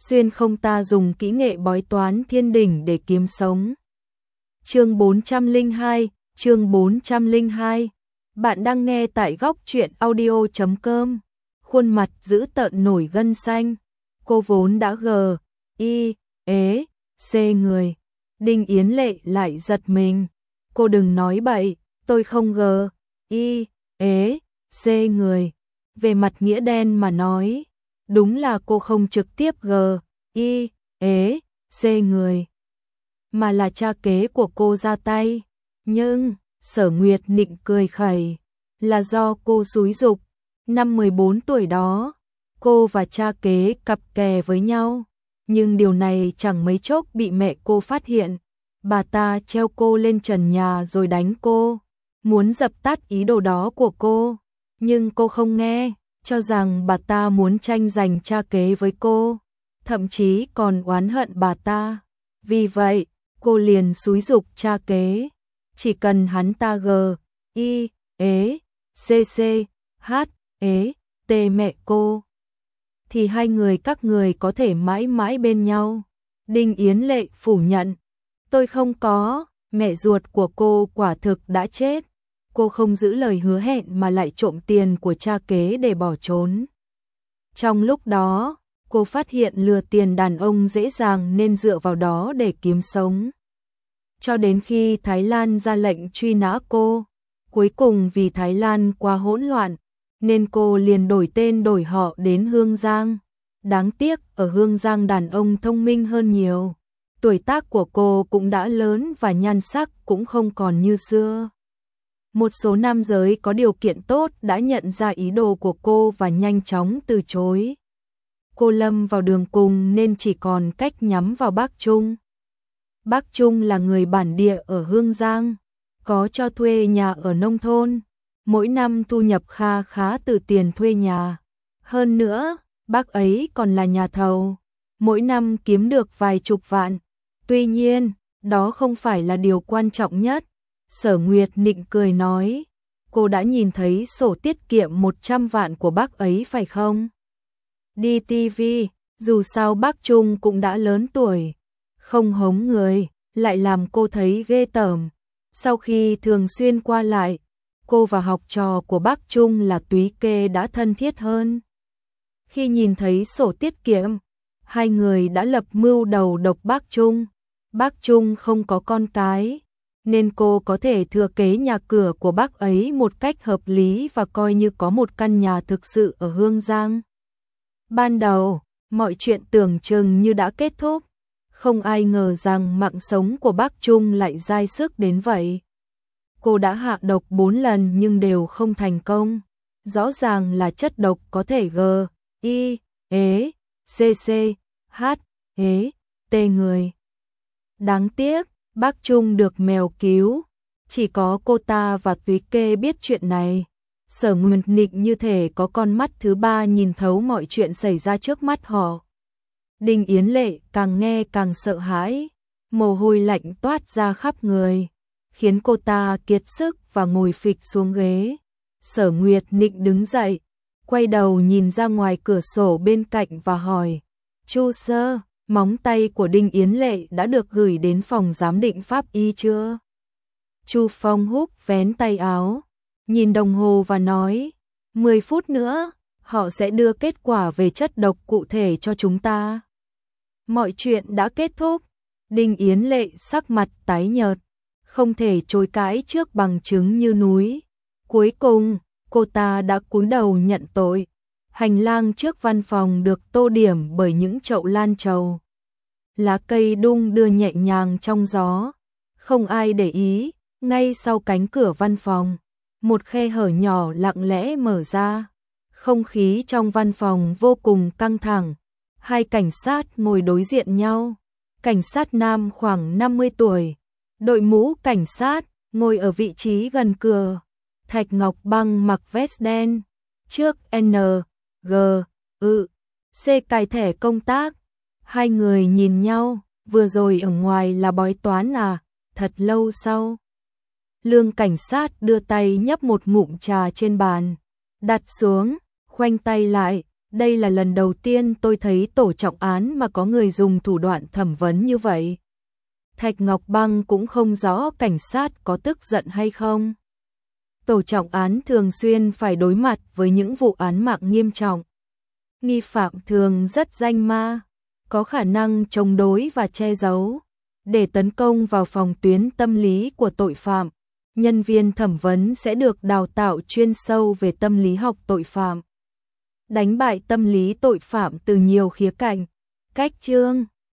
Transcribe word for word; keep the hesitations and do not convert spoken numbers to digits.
xuyên không ta dùng kỹ nghệ bói toán thiên đỉnh để kiếm sống. Chương bốn trăm lẻ hai, chương bốn trăm lẻ hai. Bạn đang nghe tại góc truyện audio chấm com. Khuôn mặt dữ tợn nổi gân xanh. Cô vốn đã gờ, y, ế, xê người. Đinh Yến Lệ lại giật mình. Cô đừng nói bậy, tôi không gờ, y, ế, xê người. Về mặt nghĩa đen mà nói, đúng là cô không trực tiếp gờ, y, ế, xê người, mà là cha kế của cô ra tay. Nhưng, Sở Nguyệt Nịnh cười khẩy, là do cô xúi giục. Năm mười bốn tuổi đó, cô và cha kế cặp kè với nhau. Nhưng điều này chẳng mấy chốc bị mẹ cô phát hiện. Bà ta treo cô lên trần nhà rồi đánh cô, muốn dập tắt ý đồ đó của cô. Nhưng cô không nghe, cho rằng bà ta muốn tranh giành cha kế với cô, thậm chí còn oán hận bà ta. Vì vậy, cô liền xúi giục cha kế, chỉ cần hắn ta gờ, y, ế, xê xê, hát, ế, tê mẹ cô, thì hai người các người có thể mãi mãi bên nhau. Đinh Yến Lệ phủ nhận, tôi không có, mẹ ruột của cô quả thực đã chết. Cô không giữ lời hứa hẹn mà lại trộm tiền của cha kế để bỏ trốn. Trong lúc đó, cô phát hiện lừa tiền đàn ông dễ dàng nên dựa vào đó để kiếm sống. Cho đến khi Thái Lan ra lệnh truy nã cô, cuối cùng vì Thái Lan quá hỗn loạn, nên cô liền đổi tên đổi họ đến Hương Giang. Đáng tiếc ở Hương Giang đàn ông thông minh hơn nhiều. Tuổi tác của cô cũng đã lớn và nhan sắc cũng không còn như xưa. Một số nam giới có điều kiện tốt đã nhận ra ý đồ của cô và nhanh chóng từ chối. Cô lâm vào đường cùng nên chỉ còn cách nhắm vào bác Trung. Bác Trung là người bản địa ở Hương Giang, có cho thuê nhà ở nông thôn, mỗi năm thu nhập kha khá từ tiền thuê nhà. Hơn nữa, bác ấy còn là nhà thầu, mỗi năm kiếm được vài chục vạn. Tuy nhiên, đó không phải là điều quan trọng nhất. Sở Nguyệt Nịnh cười nói, cô đã nhìn thấy sổ tiết kiệm một trăm vạn của bác ấy phải không? Đi ti vi, dù sao bác Trung cũng đã lớn tuổi, không hống người, lại làm cô thấy ghê tởm. Sau khi thường xuyên qua lại, cô và học trò của bác Trung là Túy Kê đã thân thiết hơn. Khi nhìn thấy sổ tiết kiệm, hai người đã lập mưu đầu độc bác Trung. Bác Trung không có con cái, nên cô có thể thừa kế nhà cửa của bác ấy một cách hợp lý và coi như có một căn nhà thực sự ở Hương Giang. Ban đầu, mọi chuyện tưởng chừng như đã kết thúc. Không ai ngờ rằng mạng sống của bác Trung lại dai sức đến vậy. Cô đã hạ độc bốn lần nhưng đều không thành công. Rõ ràng là chất độc có thể gờ, y, ế, xê xê, hát, ế, tê người. Đáng tiếc, bác Trung được mèo cứu, chỉ có cô ta và Túy Kê biết chuyện này. Sở Nguyệt Nịnh như thể có con mắt thứ ba nhìn thấu mọi chuyện xảy ra trước mắt họ. Đinh Yến Lệ càng nghe càng sợ hãi, mồ hôi lạnh toát ra khắp người, khiến cô ta kiệt sức và ngồi phịch xuống ghế. Sở Nguyệt Nịnh đứng dậy, quay đầu nhìn ra ngoài cửa sổ bên cạnh và hỏi, Chu sơ, móng tay của Đinh Yến Lệ đã được gửi đến phòng giám định pháp y chưa? Chu Phong Húc vén tay áo, nhìn đồng hồ và nói, mười phút nữa, họ sẽ đưa kết quả về chất độc cụ thể cho chúng ta. Mọi chuyện đã kết thúc. Đinh Yến Lệ sắc mặt tái nhợt, không thể chối cãi trước bằng chứng như núi. Cuối cùng, cô ta đã cúi đầu nhận tội. Hành lang trước văn phòng được tô điểm bởi những chậu lan trầu. Lá cây đung đưa nhẹ nhàng trong gió. Không ai để ý, ngay sau cánh cửa văn phòng, một khe hở nhỏ lặng lẽ mở ra. Không khí trong văn phòng vô cùng căng thẳng. Hai cảnh sát ngồi đối diện nhau. Cảnh sát nam khoảng năm mươi tuổi, đội mũ cảnh sát, ngồi ở vị trí gần cửa. Thạch Ngọc Băng mặc vest đen, trước N, G, ư, C cài thẻ công tác. Hai người nhìn nhau, vừa rồi ở ngoài là bói toán à, thật lâu sau. Lương cảnh sát đưa tay nhấp một ngụm trà trên bàn, đặt xuống, khoanh tay lại, Đây là lần đầu tiên tôi thấy tổ trọng án mà có người dùng thủ đoạn thẩm vấn như vậy. Thạch Ngọc Băng cũng không rõ cảnh sát có tức giận hay không. Tổ trọng án thường xuyên phải đối mặt với những vụ án mạng nghiêm trọng. Nghi phạm thường rất danh ma, có khả năng chống đối và che giấu. Để tấn công vào phòng tuyến tâm lý của tội phạm, nhân viên thẩm vấn sẽ được đào tạo chuyên sâu về tâm lý học tội phạm. Đánh bại tâm lý tội phạm từ nhiều khía cạnh. Cách chương